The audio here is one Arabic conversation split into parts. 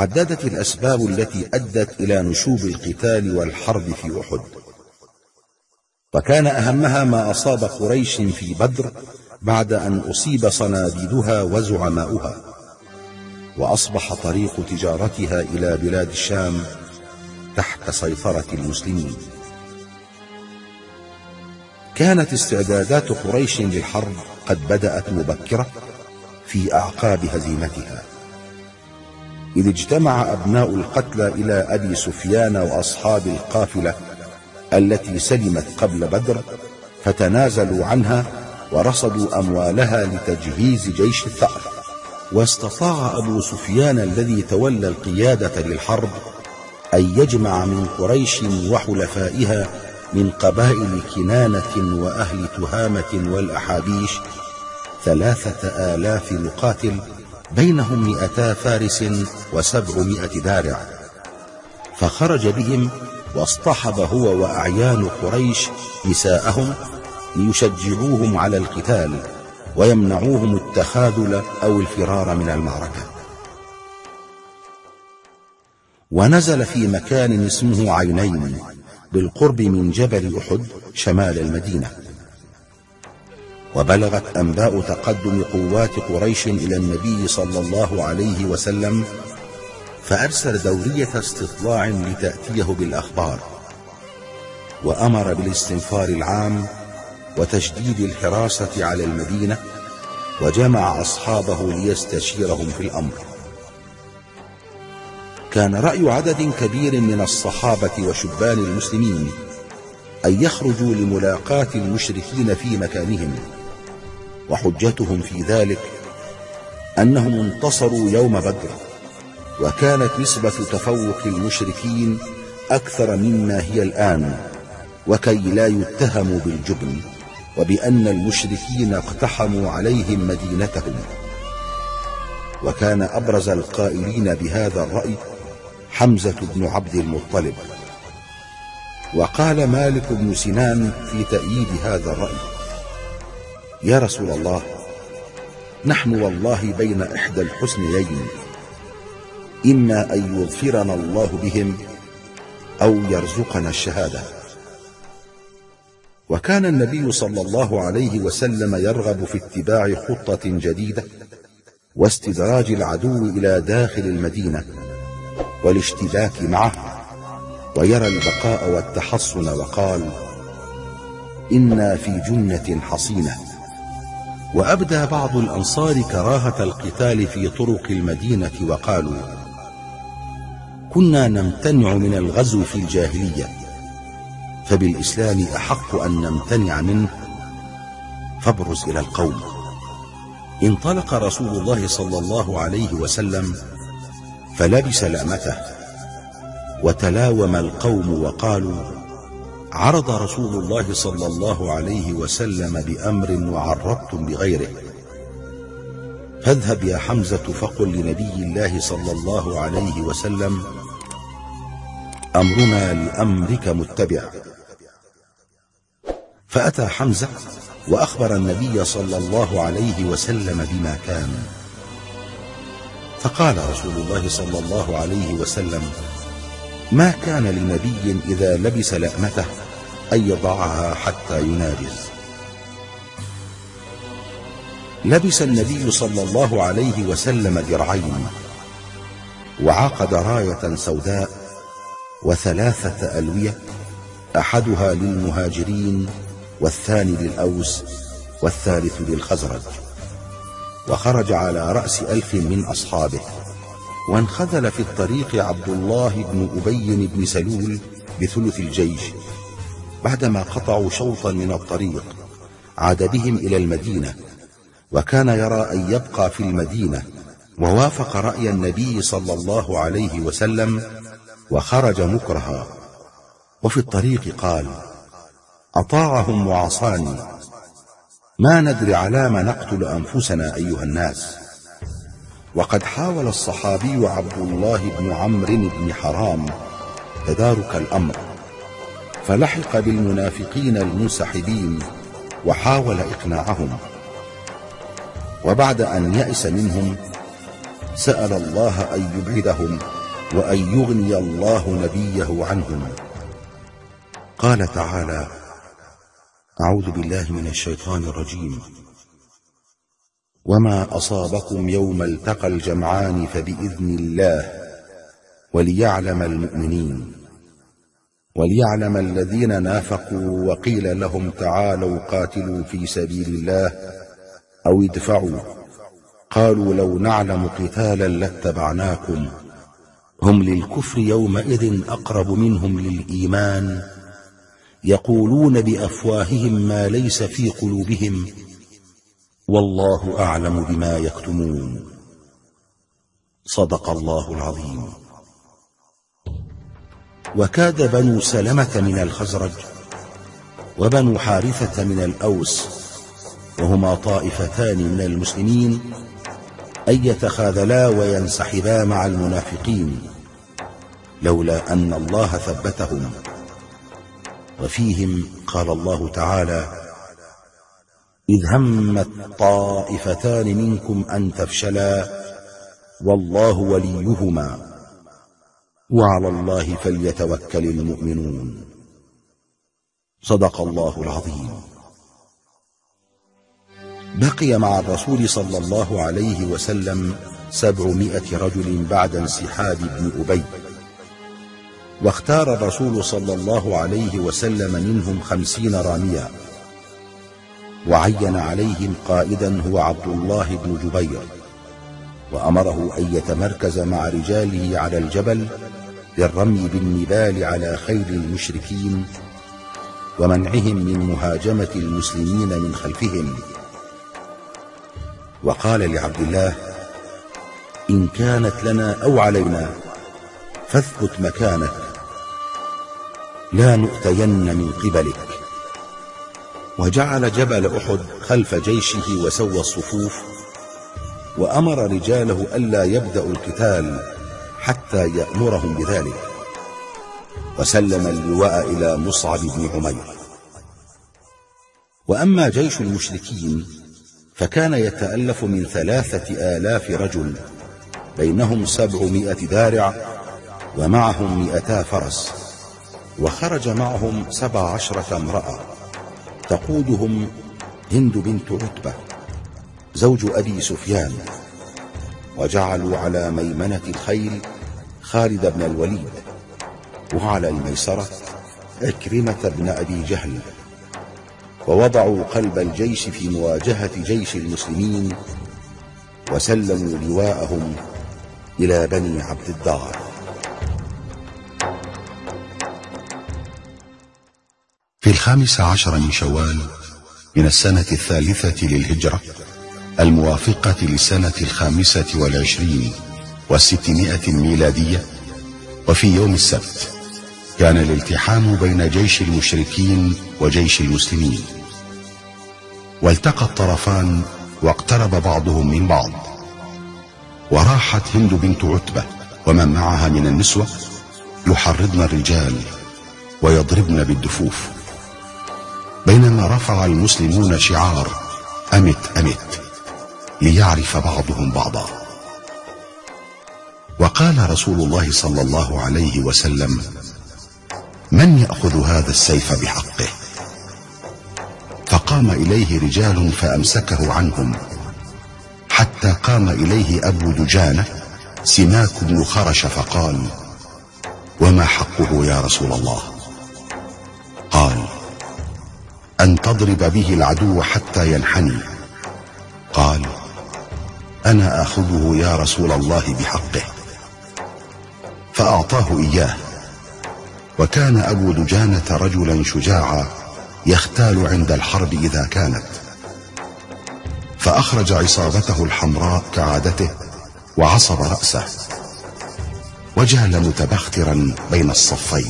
تعددت الأسباب التي أدت إلى نشوب القتال والحرب في أحد، وكان أهمها ما أصاب قريش في بدر بعد أن أصيب صناديدها وزعماؤها، وأصبح طريق تجارتها إلى بلاد الشام تحت سيطرة المسلمين. كانت استعدادات قريش للحرب قد بدأت مبكرة في أعقاب هزيمتها، إذ اجتمع أبناء القتلى إلى أبي سفيان وأصحاب القافلة التي سلمت قبل بدر، فتنازلوا عنها ورصدوا أموالها لتجهيز جيش الثأر. واستطاع أبو سفيان الذي تولى القيادة للحرب أن يجمع من قريش وحلفائها من قبائل كنانة وأهل تهامة والأحابيش 3000 مقاتل، بينهم 200 فارس و700 دارع، فخرج بهم واصطحب هو وأعيان قريش نساءهم ليشجعوهم على القتال ويمنعوهم التخاذل أو الفرار من المعركة. ونزل في مكان اسمه عينين بالقرب من جبل أحد شمال المدينة. وبلغت أنباء تقدم قوات قريش إلى النبي صلى الله عليه وسلم، فأرسل دورية استطلاع لتأتيه بالأخبار، وأمر بالاستنفار العام وتشديد الحراسة على المدينة، وجمع أصحابه ليستشيرهم في الأمر. كان رأي عدد كبير من الصحابة وشبان المسلمين أن يخرجوا لملاقاة المشركين في مكانهم، وحجتهم في ذلك أنهم انتصروا يوم بدر، وكانت نسبة تفوق المشركين أكثر مما هي الآن، وكي لا يتهموا بالجبن وبأن المشركين اقتحموا عليهم مدينتهم. وكان أبرز القائلين بهذا الرأي حمزة بن عبد المطلب. وقال مالك بن سنان في تأييد هذا الرأي: يا رسول الله، نحن والله بين إحدى الحسنيين، إما أن يظفرنا الله بهم أو يرزقنا الشهادة. وكان النبي صلى الله عليه وسلم يرغب في اتباع خطة جديدة واستدراج العدو إلى داخل المدينة والاشتباك معه، ويرى البقاء والتحصن، وقال: إنا في جنة حصينة. وأبدى بعض الأنصار كراهة القتال في طرق المدينة، وقالوا: كنا نمتنع من الغزو في الجاهلية، فبالإسلام أحق أن نمتنع منه، فابرز إلى القوم. انطلق رسول الله صلى الله عليه وسلم فلبس لأمته، وتلاوم القوم وقالوا: عرض رسول الله صلى الله عليه وسلم بأمر وعرضتم بغيره، فاذهب يا حمزة فقل لنبي الله صلى الله عليه وسلم: أمرنا لأمرك متبع. فأتى حمزة وأخبر النبي صلى الله عليه وسلم بما كان، فقال رسول الله صلى الله عليه وسلم: ما كان لنبي إذا لبس لأمته أن يضعها حتى يناجز. لبس النبي صلى الله عليه وسلم درعين، وعقد راية سوداء و3 ألوية، أحدها للمهاجرين والثاني للأوس والثالث للخزرج، وخرج على رأس 1000 من أصحابه. وانخذل في الطريق عبد الله بن أبي بن سلول بثلث الجيش، بعدما قطعوا شوطا من الطريق عاد بهم إلى المدينة، وكان يرى أن يبقى في المدينة، ووافق رأي النبي صلى الله عليه وسلم وخرج مكرها. وفي الطريق قال: أطاعهم وعصاني، ما ندري على ما نقتل أنفسنا أيها الناس. وقد حاول الصحابي عبد الله بن عمرو بن حرام تدارك الأمر، فلحق بالمنافقين المنسحبين وحاول إقناعهم، وبعد أن يأس منهم سأل الله أن يبعدهم وأن يغني الله نبيه عنهم. قال تعالى: أعوذ بالله من الشيطان الرجيم: وما أصابكم يوم التقى الجمعان فبإذن الله وليعلم المؤمنين وليعلم الذين نافقوا وقيل لهم تعالوا قاتلوا في سبيل الله أو ادفعوا قالوا لو نعلم قتالا لاتبعناكم هم للكفر يومئذ أقرب منهم للإيمان يقولون بأفواههم ما ليس في قلوبهم والله أعلم بما يكتمون. صدق الله العظيم. وكاد بنو سلمة من الخزرج وبنو حارثة من الأوس وهما طائفتان من المسلمين أن يتخاذلا وينسحبا مع المنافقين لولا أن الله ثبتهم. وفيهم قال الله تعالى: إذ همت طائفتان منكم أن تفشلا والله وليهما وعلى الله فليتوكل المؤمنون. صدق الله العظيم. بقي مع الرسول صلى الله عليه وسلم 700 رجل بعد انسحاب ابن أبي، واختار الرسول صلى الله عليه وسلم منهم 50 راميا، وعين عليهم قائدا هو عبد الله بن جبير، وأمره أن يتمركز مع رجاله على الجبل للرمي بالنبال على خيل المشركين ومنعهم من مهاجمة المسلمين من خلفهم. وقال لعبد الله: إن كانت لنا أو علينا فاثبت مكانك لا نؤتين من قبلك. وجعل جبل أحد خلف جيشه وسوى الصفوف، وأمر رجاله ألا يبدأوا القتال حتى يأمرهم بذلك، وسلم اللواء إلى مصعب بن عمير. وأما جيش المشركين فكان يتألف من 3000 رجل، بينهم 700 دارع ومعهم 200 فرس، وخرج معهم 17 امرأة تقودهم هند بنت عتبة زوج أبي سفيان، وجعلوا على ميمنة الخيل خالد بن الوليد، وعلى الميسرة عكرمة بن أبي جهل، ووضعوا قلب الجيش في مواجهة جيش المسلمين، وسلموا لواءهم إلى بني عبد الدار. في 15 من شوال من السنة 3 للهجرة الموافقة للسنة 25 و600 الميلادية، وفي يوم السبت كان الالتحام بين جيش المشركين وجيش المسلمين، والتقى الطرفان واقترب بعضهم من بعض، وراحت هند بنت عتبة ومن معها من النسوة يحرضن الرجال ويضربن بالدفوف، بينما رفع المسلمون شعار أمت أمت ليعرف بعضهم بعضا. وقال رسول الله صلى الله عليه وسلم: من يأخذ هذا السيف بحقه؟ فقام إليه رجال فأمسكه عنهم، حتى قام إليه أبو دجانة سماك بن خرش فقال: وما حقه يا رسول الله؟ قال: أن تضرب به العدو حتى ينحني. قال: أنا آخذه يا رسول الله بحقه. فأعطاه إياه. وكان أبو دجانة رجلا شجاعا يختال عند الحرب إذا كانت، فأخرج عصابته الحمراء كعادته وعصب رأسه، وجعل متبخترا بين الصفين.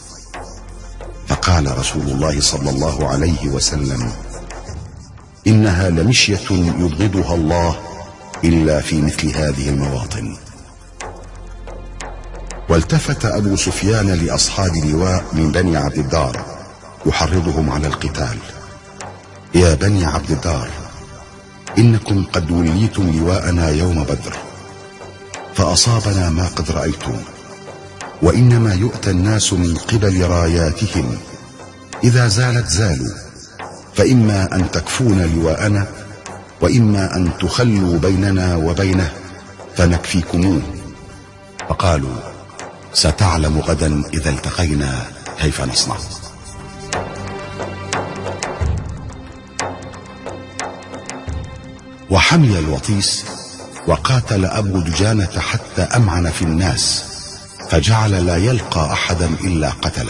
فقال رسول الله صلى الله عليه وسلم: إنها لمشية يبغضها الله إلا في مثل هذه المواطن. والتفت أبو سفيان لأصحاب لواء من بني عبد الدار يحرضهم على القتال: يا بني عبد الدار، إنكم قد وليتم لواءنا يوم بدر، فأصابنا ما قد رأيتم، وإنما يؤتى الناس من قبل راياتهم، إذا زالت زالوا، فإما أن تكفون لواءنا، وإما أن تخلوا بيننا وبينه فنكفيكموه. فقالوا: ستعلم غدا إذا التقينا كيف نصنع. وحمي الوطيس وقاتل أبو دجانة حتى أمعن في الناس، فجعل لا يلقى أحدا إلا قتله.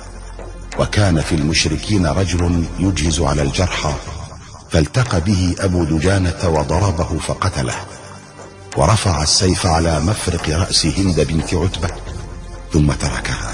وكان في المشركين رجل يجهز على الجرحى، فالتقى به أبو دجانة وضربه فقتله، ورفع السيف على مفرق رأس هند بنت عتبة ثم تركها.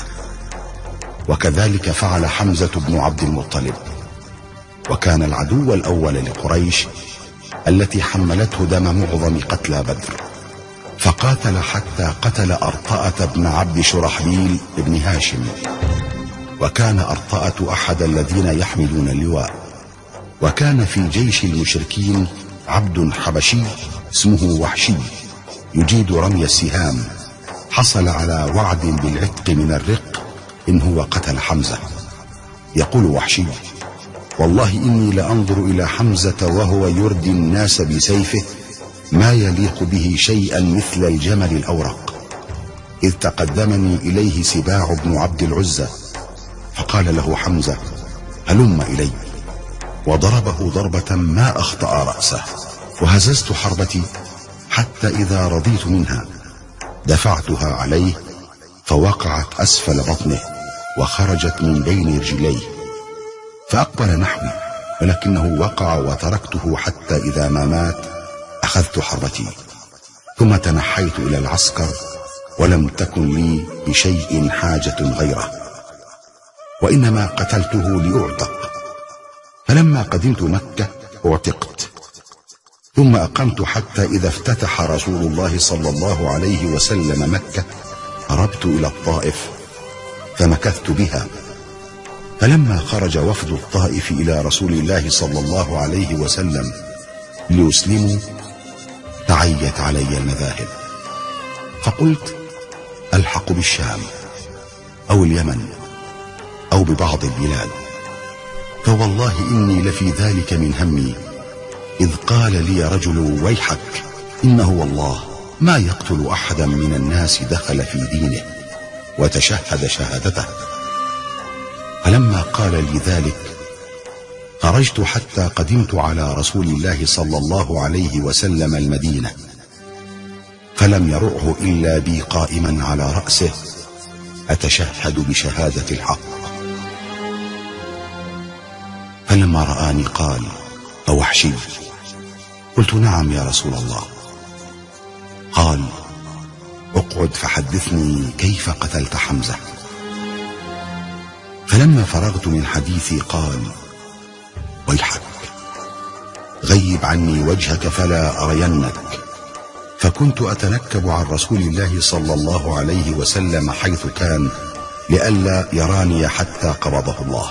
وكذلك فعل حمزة بن عبد المطلب، وكان العدو الأول لقريش التي حملته دم معظم قتلى بدر، فقاتل حتى قتل أرطأة بن عبد شرحبيل بن هاشم. وكان أرطأة أحد الذين يحملون اللواء. وكان في جيش المشركين عبد حبشي اسمه وحشي يجيد رمي السهام، حصل على وعد بالعتق من الرق إن هو قتل حمزة. يقول وحشي: والله إني لأنظر إلى حمزة وهو يردي الناس بسيفه ما يليق به شيئا مثل الجمل الأورق، إذ تقدمني إليه سباع بن عبد العزى فقال له حمزة: هلم إلي، وضربه ضربة ما أخطأ رأسه. وهززت حربتي حتى إذا رضيت منها دفعتها عليه، فوقعت أسفل بطنه وخرجت من بين رجليه، فأقبل نحوي، ولكنه وقع وتركته حتى إذا ما مات أخذت حربتي، ثم تنحيت إلى العسكر، ولم تكن لي بشيء حاجة غيره، وإنما قتلته لأعتق. فلما قدمت مكة اعتقت، ثم أقمت حتى إذا افتتح رسول الله صلى الله عليه وسلم مكة هربت إلى الطائف فمكثت بها. فلما خرج وفد الطائف إلى رسول الله صلى الله عليه وسلم ليسلموا تعيت علي المذاهب، فقلت: ألحق بالشام أو اليمن أو ببعض البلاد. فوالله إني لفي ذلك من همي، إذ قال لي رجل: ويحك، إنه والله ما يقتل أحدا من الناس دخل في دينه وتشهد شهادته. فلما قال لي ذلك خرجت حتى قدمت على رسول الله صلى الله عليه وسلم المدينة، فلم يرعه إلا بي قائما على رأسه أتشهد بشهادة الحق. فلما رآني قال: أوحشي؟ قلت: نعم يا رسول الله. قال: اقعد فحدثني كيف قتلت حمزة. فلما فرغت من حديثي قال: ويحك، غيب عني وجهك فلا أرينك. فكنت أتنكب عن رسول الله صلى الله عليه وسلم حيث كان لئلا يراني حتى قبضه الله.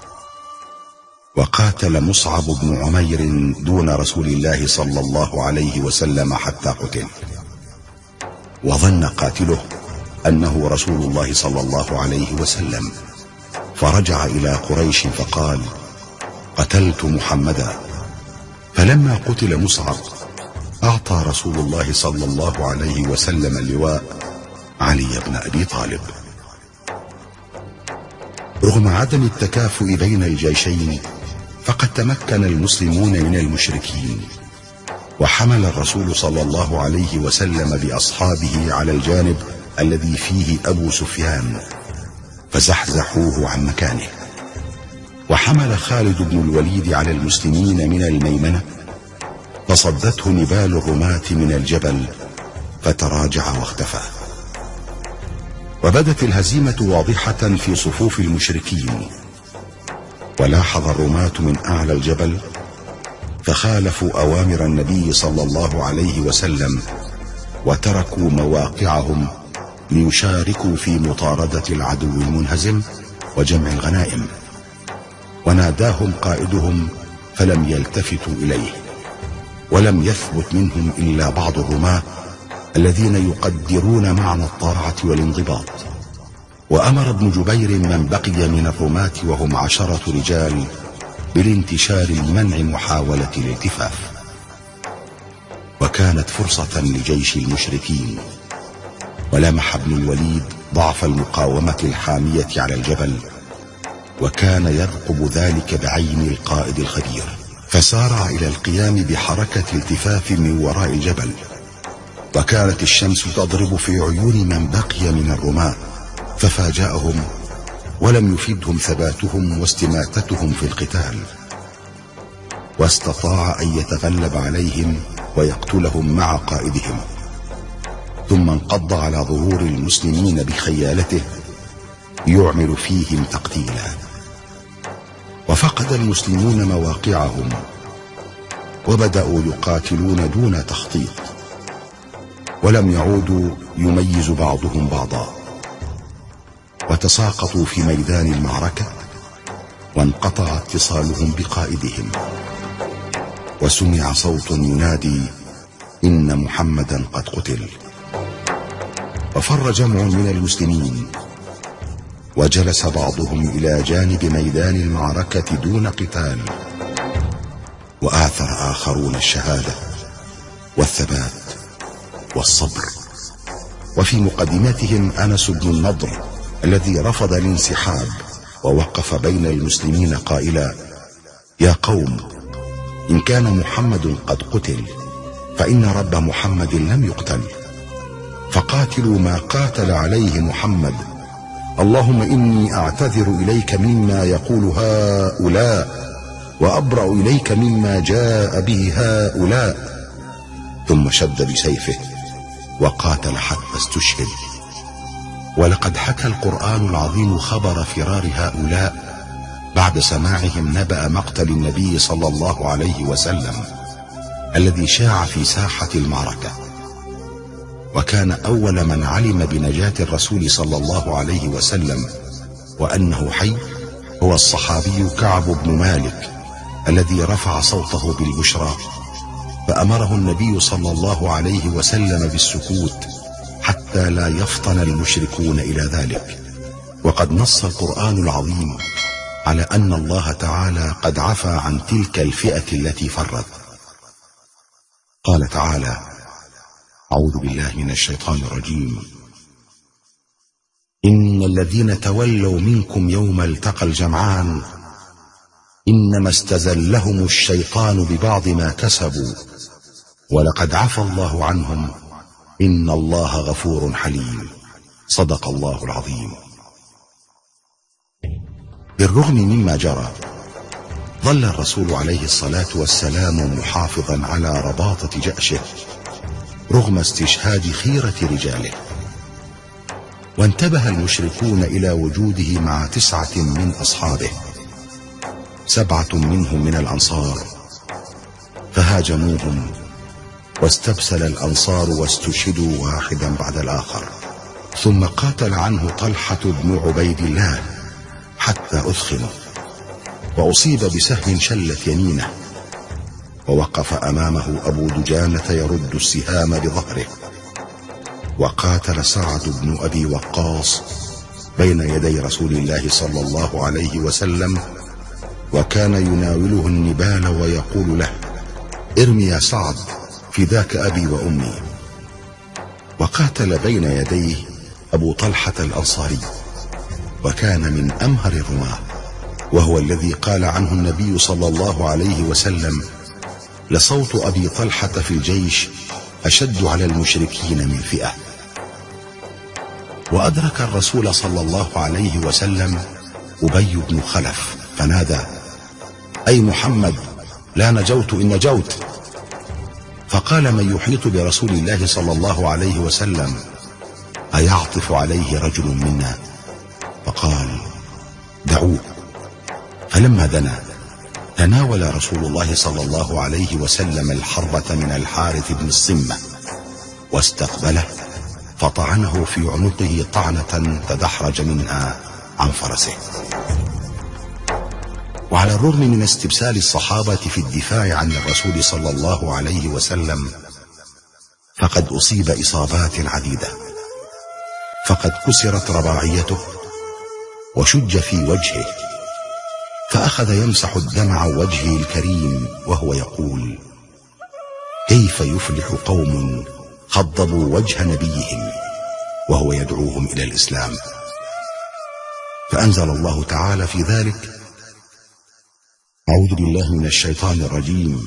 وقاتل مصعب بن عمير دون رسول الله صلى الله عليه وسلم حتى قتل، وظن قاتله أنه رسول الله صلى الله عليه وسلم، فرجع إلى قريش فقال: قتلت محمدا. فلما قتل مصعب أعطى رسول الله صلى الله عليه وسلم اللواء علي بن أبي طالب. رغم عدم التكافؤ بين الجيشين فقد تمكن المسلمون من المشركين، وحمل الرسول صلى الله عليه وسلم بأصحابه على الجانب الذي فيه أبو سفيان فزحزحوه عن مكانه. وحمل خالد بن الوليد على المسلمين من الميمنة فصدته نبال الرماة من الجبل فتراجع واختفى. وبدت الهزيمة واضحة في صفوف المشركين، ولاحظ الرماة من أعلى الجبل فخالفوا أوامر النبي صلى الله عليه وسلم وتركوا مواقعهم ليشاركوا في مطاردة العدو المنهزم وجمع الغنائم. وناداهم قائدهم فلم يلتفتوا إليه، ولم يثبت منهم إلا بعض الرماة الذين يقدرون معنى الطاعة والانضباط، وأمر ابن جبير من بقي من الرماة وهم 10 رجال بالانتشار لمنع محاولة الالتفاف. وكانت فرصة لجيش المشركين، ولمح ابن الوليد ضعف المقاومة الحامية على الجبل، وكان يرقب ذلك بعين القائد الخبير، فسارع إلى القيام بحركة التفاف من وراء الجبل. وكانت الشمس تضرب في عيون من بقي من الرماة، ففاجأهم ولم يفدهم ثباتهم واستماتتهم في القتال، واستطاع أن يتغلب عليهم ويقتلهم مع قائدهم. ثم انقض على ظهور المسلمين بخيالته يعمل فيهم تقتيلا. وفقد المسلمون مواقعهم، وبدأوا يقاتلون دون تخطيط، ولم يعودوا يميز بعضهم بعضا، وتساقطوا في ميدان المعركة، وانقطع اتصالهم بقائدهم. وسمع صوت ينادي: إن محمدا قد قتل. وفر جمع من المسلمين، وجلس بعضهم إلى جانب ميدان المعركة دون قتال، وآثر آخرون الشهادة والثبات والصبر. وفي مقدمتهم أنس بن النضر الذي رفض الانسحاب، ووقف بين المسلمين قائلا: يا قوم، إن كان محمد قد قتل فإن رب محمد لم يقتل، فقاتلوا ما قاتل عليه محمد. اللهم إني أعتذر إليك مما يقول هؤلاء، وأبرأ إليك مما جاء به هؤلاء. ثم شد بسيفه وقاتل حتى استشهد. ولقد حكى القرآن العظيم خبر فرار هؤلاء بعد سماعهم نبأ مقتل النبي صلى الله عليه وسلم الذي شاع في ساحة المعركة. وكان أول من علم بنجاة الرسول صلى الله عليه وسلم وأنه حي هو الصحابي كعب بن مالك الذي رفع صوته بالبشرى، فأمره النبي صلى الله عليه وسلم بالسكوت حتى لا يفطن المشركون إلى ذلك. وقد نص القرآن العظيم على أن الله تعالى قد عفى عن تلك الفئة التي فرت. قال تعالى: أعوذ بالله من الشيطان الرجيم: إن الذين تولوا منكم يوم التقى الجمعان إنما استزلهم الشيطان ببعض ما كسبوا ولقد عفى الله عنهم إن الله غفور حليم. صدق الله العظيم. بالرغم مما جرى، ظل الرسول عليه الصلاة والسلام محافظا على رباطة جأشه رغم استشهاد خيرة رجاله. وانتبه المشركون إلى وجوده مع 9 من أصحابه، 7 منهم من الأنصار، فهاجموهم، واستبسل الأنصار واستشهدوا واحدا بعد الآخر. ثم قاتل عنه طلحة بن عبيد الله حتى أثخن، وأصيب بسهم شلت يمينه، ووقف أمامه أبو دجانة يرد السهام بظهره. وقاتل سعد بن أبي وقاص بين يدي رسول الله صلى الله عليه وسلم، وكان يناوله النبال ويقول له: ارمي يا سعد فداك أبي وأمي. وقاتل بين يديه أبو طلحة الأنصاري، وكان من أمهر الرماة، وهو الذي قال عنه النبي صلى الله عليه وسلم: لصوت أبي طلحة في الجيش أشد على المشركين من فئة. وأدرك الرسول صلى الله عليه وسلم أبي بن خلف فنادى: أي محمد، لا نجوت إن نجوت. فقال من يحيط برسول الله صلى الله عليه وسلم: أيعطف عليه رجل منا؟ فقال: دعوه. فلما دنا تناول رسول الله صلى الله عليه وسلم الحربة من الحارث بن الصمة واستقبله، فطعنه في عنقه طعنة تدحرج منها عن فرسه. وعلى الرغم من استبسال الصحابة في الدفاع عن الرسول صلى الله عليه وسلم، فقد أصيب إصابات عديدة، فقد كسرت رباعيته وشج في وجهه، فأخذ يمسح الدمع عن وجهه الكريم وهو يقول: كيف يفلح قوم خضبوا وجه نبيهم وهو يدعوهم إلى الإسلام؟ فأنزل الله تعالى في ذلك: أعوذ بالله من الشيطان الرجيم: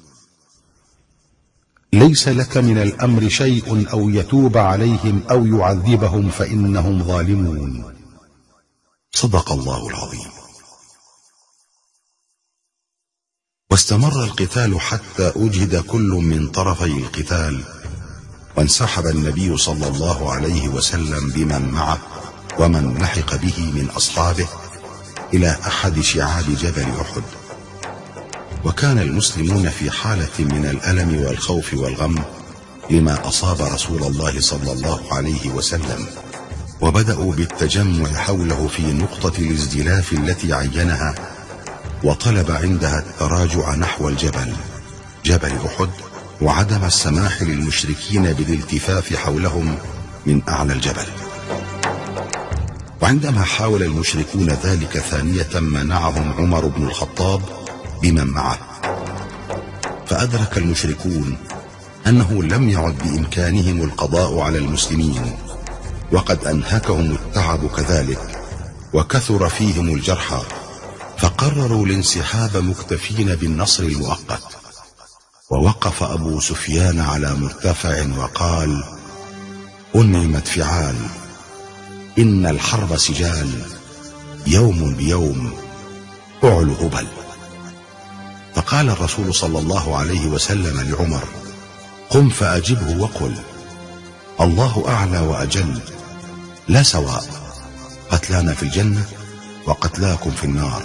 ليس لك من الأمر شيء أو يتوب عليهم أو يعذبهم فإنهم ظالمون. صدق الله العظيم. واستمر القتال حتى أجهد كل من طرفي القتال، وانسحب النبي صلى الله عليه وسلم بمن معه ومن لحق به من أصحابه إلى أحد شعاب جبل أحد. وكان المسلمون في حالة من الألم والخوف والغم لما أصاب رسول الله صلى الله عليه وسلم، وبدأوا بالتجمع حوله في نقطة الازدلاف التي عينها، وطلب عندها التراجع نحو الجبل، جبل أحد، وعدم السماح للمشركين بالالتفاف حولهم من أعلى الجبل. وعندما حاول المشركون ذلك ثانية منعهم عمر بن الخطاب بمن معه، فأدرك المشركون أنه لم يعد بإمكانهم القضاء على المسلمين، وقد أنهكهم التعب كذلك وكثر فيهم الجرحى، فقرروا الانسحاب مكتفين بالنصر المؤقت. ووقف أبو سفيان على مرتفع وقال: أنعمت فعال، إن الحرب سجال، يوم بيوم، أعلو هبل. فقال الرسول صلى الله عليه وسلم لعمر: قم فأجبه وقل: الله أعلى وأجل، لا سواء، قتلانا في الجنة وقتلاكم في النار.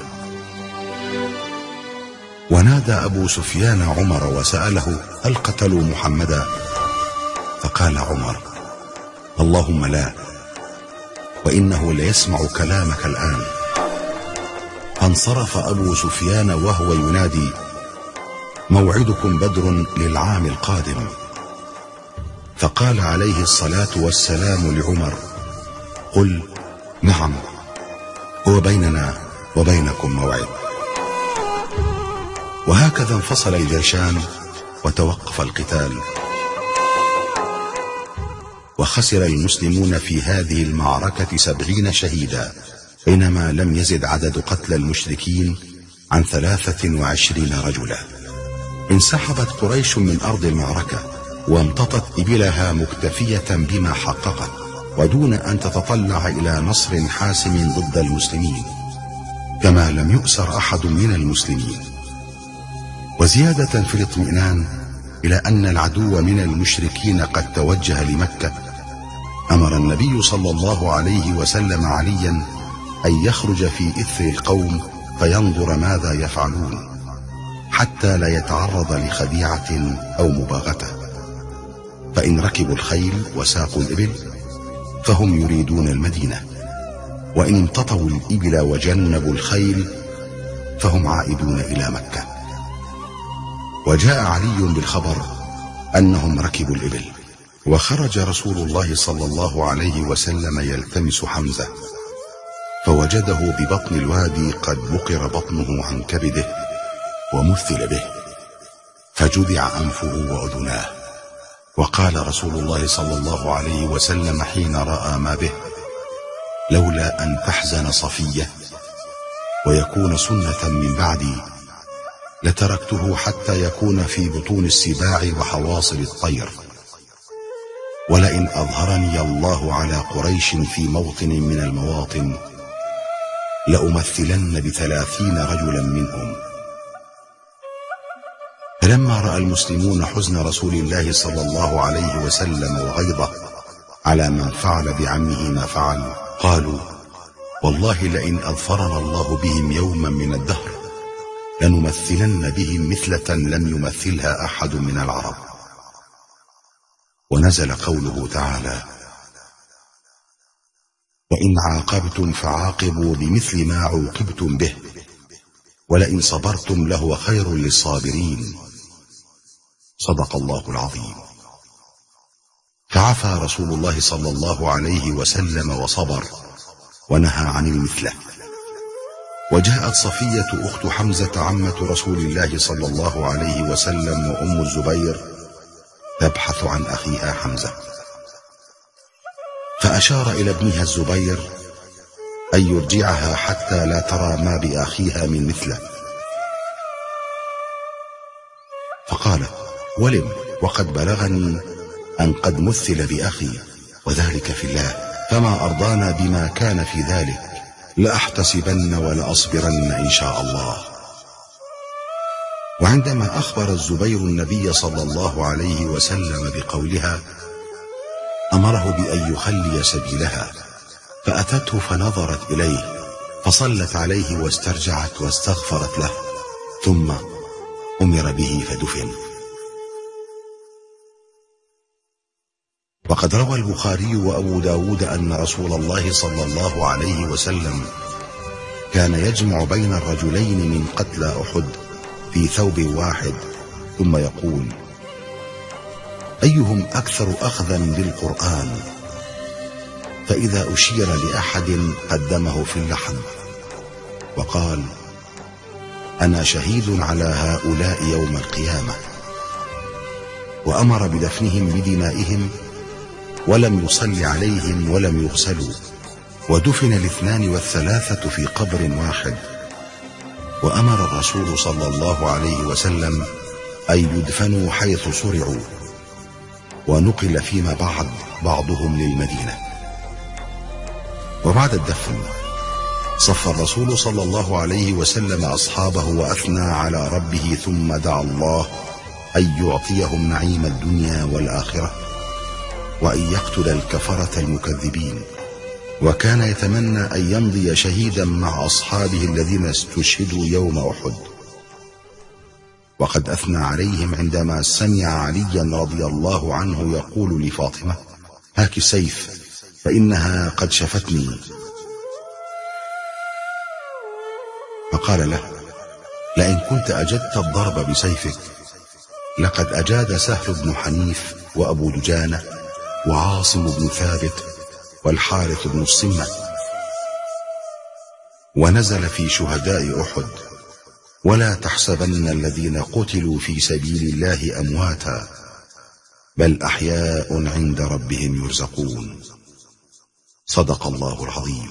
ونادى أبو سفيان عمر وسأله: هل قتلوا محمدا؟ فقال عمر: اللهم لا، وإنه ليسمع كلامك الآن. فانصرف أبو سفيان وهو ينادي: موعدكم بدر للعام القادم. فقال عليه الصلاة والسلام لعمر: قل نعم، هو بيننا وبينكم موعد. وهكذا انفصل الجيشان وتوقف القتال، وخسر المسلمون في هذه المعركة 70 شهيدا، بينما لم يزد عدد قتلى المشركين عن 23 رجلا. انسحبت قريش من أرض المعركة وامتطت إبلها مكتفية بما حققت، ودون أن تتطلع إلى نصر حاسم ضد المسلمين، كما لم يؤسر أحد من المسلمين. وزيادة في الاطمئنان إلى أن العدو من المشركين قد توجه لمكة، أمر النبي صلى الله عليه وسلم عليا أن يخرج في إثر القوم فينظر ماذا يفعلون، حتى لا يتعرض لخديعة أو مباغتة. فإن ركبوا الخيل وساقوا الإبل فهم يريدون المدينة، وإن امتطوا الإبل وجنبوا الخيل فهم عائدون إلى مكة. وجاء علي بالخبر أنهم ركبوا الإبل، وخرج رسول الله صلى الله عليه وسلم يلتمس حمزة، فوجده ببطن الوادي قد بقر بطنه عن كبده ومثل به، فجذع أنفه وأذناه. وقال رسول الله صلى الله عليه وسلم حين رأى ما به: لولا أن تحزن صفية ويكون سنة من بعدي لتركته حتى يكون في بطون السباع وحواصل الطير، ولئن أظهرني الله على قريش في موطن من المواطن لأمثلن ب30 رجلا منهم. فلما رأى المسلمون حزن رسول الله صلى الله عليه وسلم وغيظه على من فعل بعمه ما فعل، قالوا: والله لئن أظفرنا الله بهم يوما من الدهر لنمثلن بهم مثلة لم يمثلها أحد من العرب. ونزل قوله تعالى: وإن عاقبتم فعاقبوا بمثل ما عوقبتم به ولئن صبرتم لهو خير للصابرين. صدق الله العظيم. فعفى رسول الله صلى الله عليه وسلم وصبر ونهى عن المثلة. وجاءت صفية أخت حمزة عمة رسول الله صلى الله عليه وسلم وأم الزبير تبحث عن أخيها حمزة، فأشار إلى ابنها الزبير أن يرجعها حتى لا ترى ما بأخيها من مثله، فقالت: ولم، وقد بلغني أن قد مثل بأخي وذلك في الله، فما أرضانا بما كان في ذلك، لأحتسبن ولأصبرن إن شاء الله. وعندما أخبر الزبير النبي صلى الله عليه وسلم بقولها أمره بأن يخلي سبيلها، فأتته فنظرت إليه فصلت عليه واسترجعت واستغفرت له، ثم أمر به فدفن. وقد روى البخاري وأبو داود أن رسول الله صلى الله عليه وسلم كان يجمع بين الرجلين من قتلى أحد في ثوب واحد، ثم يقول: أيهم أكثر أخذا بالقرآن؟ فإذا أشير لأحد قدمه في اللحد وقال: أنا شهيد على هؤلاء يوم القيامة. وأمر بدفنهم بدمائهم ولم يصل عليهم ولم يغسلوا، ودفن الاثنان والثلاثة في قبر واحد. وأمر الرسول صلى الله عليه وسلم أن يدفنوا حيث صرعوا، ونقل فيما بعد بعضهم للمدينة. وبعد الدفن صف الرسول صلى الله عليه وسلم أصحابه وأثنى على ربه، ثم دعا الله أن يعطيهم نعيم الدنيا والآخرة، وأن يقتل الكفرة المكذبين. وكان يتمنى أن يمضي شهيدا مع أصحابه الذين استشهدوا يوم أحد. وقد أثنى عليهم عندما سمع عليا رضي الله عنه يقول لفاطمة: هاك السيف فإنها قد شفتني. فقال له: لئن كنت أجدت الضرب بسيفك لقد أجاد سهل بن حنيف وأبو دجانة وعاصم بن ثابت والحارث بن الصمة، ونزل في شهداء أحد: ولا تحسبن الذين قتلوا في سبيل الله أمواتا، بل أحياء عند ربهم يرزقون. صدق الله العظيم.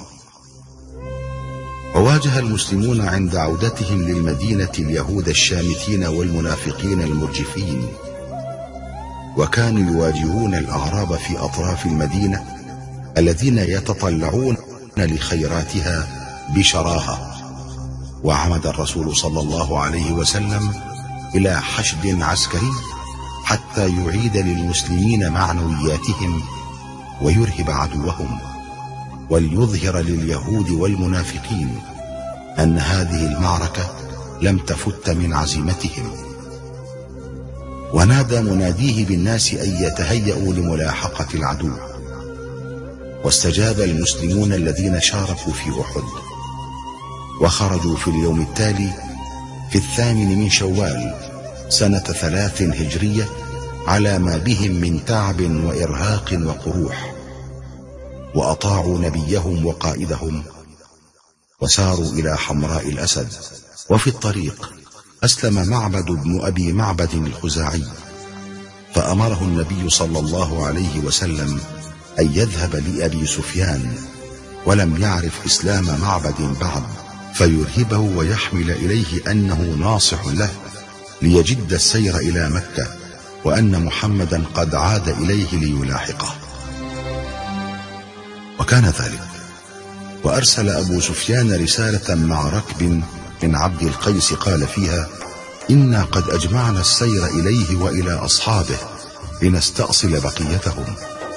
وواجه المسلمون عند عودتهم للمدينة اليهود الشامتين والمنافقين المرجفين، وكانوا يواجهون الأعراب في أطراف المدينة الذين يتطلعون لخيراتها بشراهة. وعمد الرسول صلى الله عليه وسلم إلى حشد عسكري حتى يعيد للمسلمين معنوياتهم ويرهب عدوهم، وليظهر لليهود والمنافقين أن هذه المعركة لم تفت من عزيمتهم. ونادى مناديه بالناس أن يتهيأوا لملاحقة العدو. واستجاب المسلمون الذين شاركوا في أحد، وخرجوا في اليوم التالي في 8 من شوال سنة 3 هجرية على ما بهم من تعب وإرهاق وقروح، وأطاعوا نبيهم وقائدهم وساروا إلى حمراء الأسد. وفي الطريق أسلم معبد بن أبي معبد الخزاعي، فأمره النبي صلى الله عليه وسلم أن يذهب لأبي سفيان، ولم يعرف إسلام معبد بعد، فيرهبه ويحمل إليه أنه ناصح له ليجد السير إلى مكة، وأن محمدا قد عاد إليه ليلاحقه. وكان ذلك. وأرسل أبو سفيان رسالة مع ركب من عبد القيس قال فيها: إنا قد أجمعنا السير إليه وإلى أصحابه لنستأصل بقيتهم.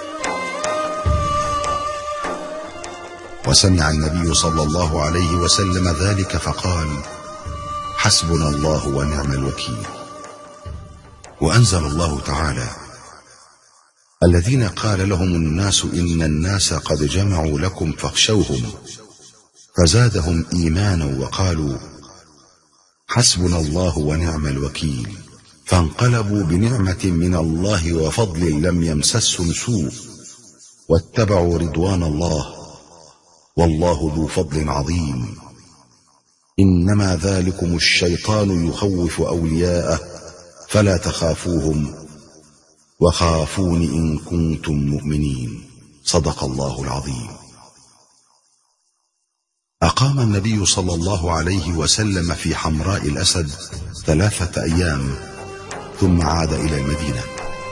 وسمع النبي صلى الله عليه وسلم ذلك فقال: حسبنا الله ونعم الوكيل. وأنزل الله تعالى: الذين قال لهم الناس إن الناس قد جمعوا لكم فاخشوهم، فزادهم إيمانا وقالوا حسبنا الله ونعم الوكيل، فانقلبوا بنعمة من الله وفضل لم يمسسهم سوء واتبعوا رضوان الله والله ذو فضل عظيم. إنما ذلكم الشيطان يخوف أولياءه فلا تخافوهم وخافون إن كنتم مؤمنين. صدق الله العظيم. أقام النبي صلى الله عليه وسلم في حمراء الأسد 3 أيام ثم عاد إلى المدينة.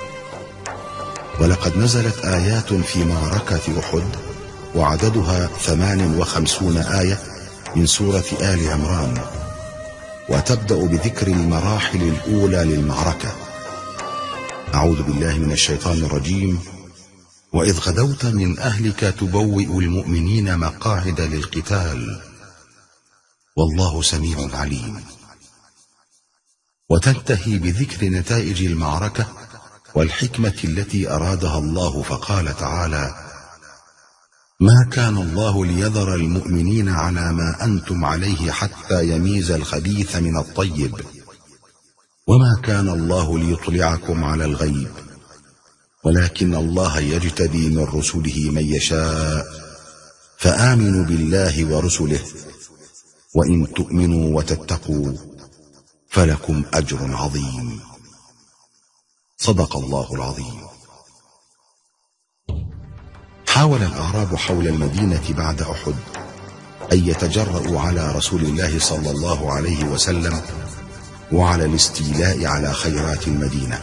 ولقد نزلت آيات في معركة أحد وعددها 58 آية من سورة آل عمران، وتبدأ بذكر المراحل الأولى للمعركة. أعوذ بالله من الشيطان الرجيم. وإذ غدوت من أهلك تبوئ المؤمنين مقاعد للقتال والله سميع عليم. وتنتهي بذكر نتائج المعركة والحكمة التي أرادها الله، فقال تعالى: ما كان الله ليذر المؤمنين على ما أنتم عليه حتى يميز الخبيث من الطيب، وما كان الله ليطلعكم على الغيب، ولكن الله يجتبي من رسله من يشاء، فآمنوا بالله ورسله وإن تؤمنوا وتتقوا فلكم أجر عظيم. صدق الله العظيم. حاول الأعراب حول المدينة بعد أحد أن يتجرؤوا على رسول الله صلى الله عليه وسلم وعلى الاستيلاء على خيرات المدينة،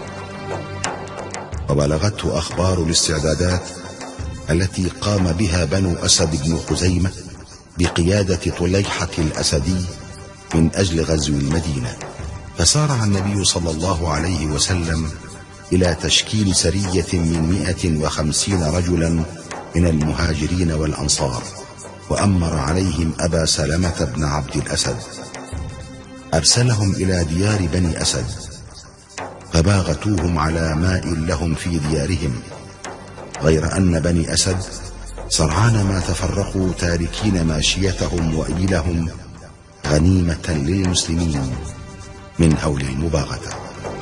وبلغته أخبار الاستعدادات التي قام بها بنو أسد بن خزيمة بقيادة طليحة الأسدي من أجل غزو المدينة. فسارع النبي صلى الله عليه وسلم إلى تشكيل سرية من 150 رجلا من المهاجرين والأنصار، وأمر عليهم أبا سلمة بن عبد الأسد. أرسلهم إلى ديار بني أسد فباغتوهم على ماء لهم في ديارهم، غير أن بني أسد سرعان ما تفرقوا تاركين ماشيتهم وإبلهم غنيمة للمسلمين من هول المباغتة.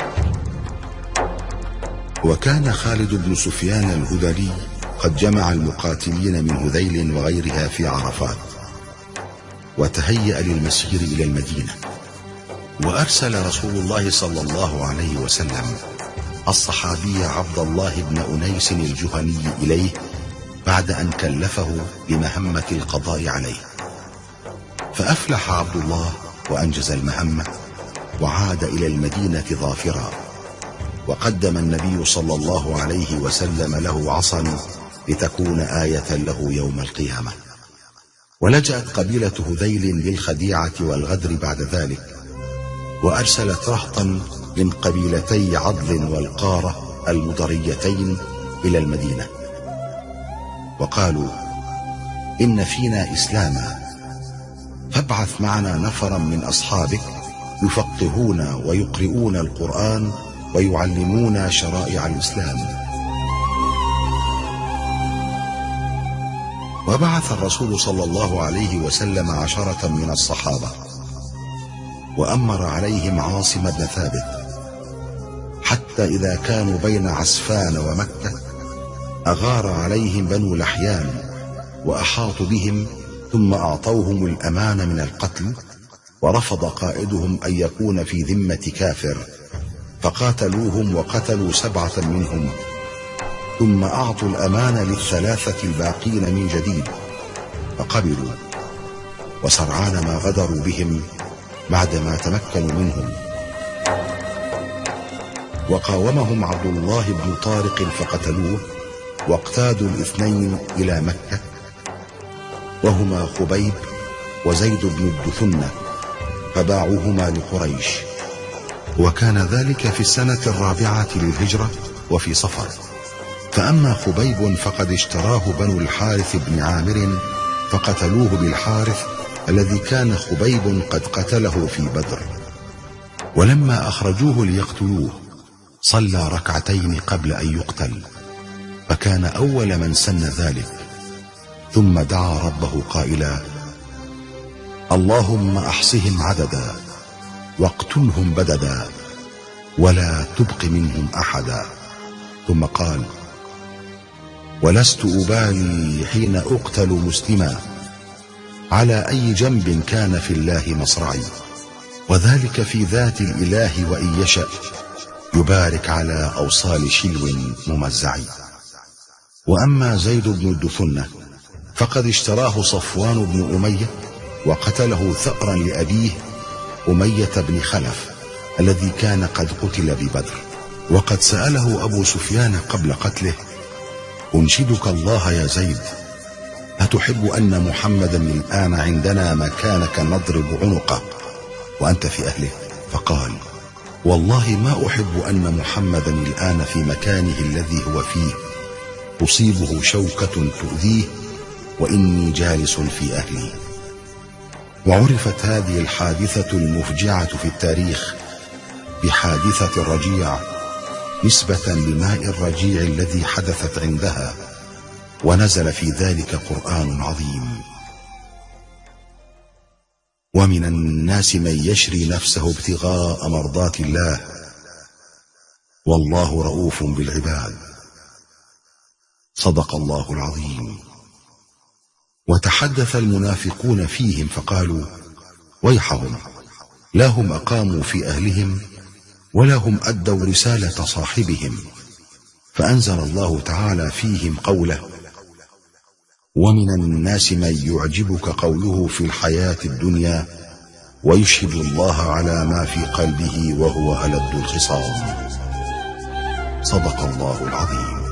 وكان خالد بن سفيان الهذلي قد جمع المقاتلين من هذيل وغيرها في عرفات، وتهيأ للمسير إلى المدينة. وأرسل رسول الله صلى الله عليه وسلم الصحابي عبد الله بن أنيس الجهني إليه بعد أن كلفه بمهمة القضاء عليه، فأفلح عبد الله وأنجز المهمة وعاد إلى المدينة ظافرا. وقدم النبي صلى الله عليه وسلم له عصا لتكون آية له يوم القيامة. ولجأت قبيلة هذيل للخديعة والغدر بعد ذلك، وأرسلت رهطا من قبيلتي عضل والقارة المضريتين إلى المدينة، وقالوا: إن فينا إسلاما، فابعث معنا نفرا من أصحابك يفقهون ويقرؤون القرآن ويعلمون شرائع الإسلام. وبعث الرسول صلى الله عليه وسلم 10 من الصحابة، وأمر عليهم عاصم بن ثابت، حتى إذا كانوا بين عسفان ومكة أغار عليهم بنو لحيان وأحاطوا بهم، ثم أعطوهم الأمان من القتل، ورفض قائدهم أن يكون في ذمة كافر، فقاتلوهم وقتلوا 7 منهم، ثم أعطوا الأمان لل3 الباقين من جديد فقبلوا، وسرعان ما غدروا بهم بعدما تمكنوا منهم. وقاومهم عبد الله بن طارق فقتلوه، واقتادوا ال2 إلى مكة، وهما خبيب وزيد بن الدثنة، فباعوهما لقريش. وكان ذلك في السنة 4 للهجرة وفي صفر. فأما خبيب فقد اشتراه بنو الحارث بن عامر فقتلوه بالحارث الذي كان خبيب قد قتله في بدر. ولما أخرجوه ليقتلوه صلى 2 ركعتين قبل أن يقتل، فكان أول من سن ذلك، ثم دعا ربه قائلا: اللهم أحصهم عددا واقتلهم بددا ولا تبق منهم أحدا. ثم قال: ولست أبالي حين أقتل مسلما على أي جنب كان في الله مصرعي، وذلك في ذات الإله وإن يشأ يبارك على أوصال شلو ممزع. وأما زيد بن الدثنة فقد اشتراه صفوان بن أمية وقتله ثأرا لأبيه أمية بن خلف الذي كان قد قتل ببدر. وقد سأله أبو سفيان قبل قتله: أنشدك الله يا زيد، أتحب أن محمدا الآن عندنا مكانك نضرب عنقه وأنت في أهله؟ فقال: والله ما أحب أن محمدا الآن في مكانه الذي هو فيه تصيبه شوكة تؤذيه وإني جالس في أهلي. وعرفت هذه الحادثة المفجعة في التاريخ بحادثة الرجيع نسبة لماء الرجيع الذي حدثت عندها، ونزل في ذلك قرآن عظيم: ومن الناس من يشري نفسه ابتغاء مرضات الله والله رؤوف بالعباد. صدق الله العظيم. وتحدث المنافقون فيهم فقالوا: ويحهم، لا هم أقاموا في أهلهم ولا هم أدوا رسالة صاحبهم. فأنزل الله تعالى فيهم قوله: ومن الناس من يعجبك قوله في الحياة الدنيا ويشهد الله على ما في قلبه وهو ألد الخصام. صدق الله العظيم.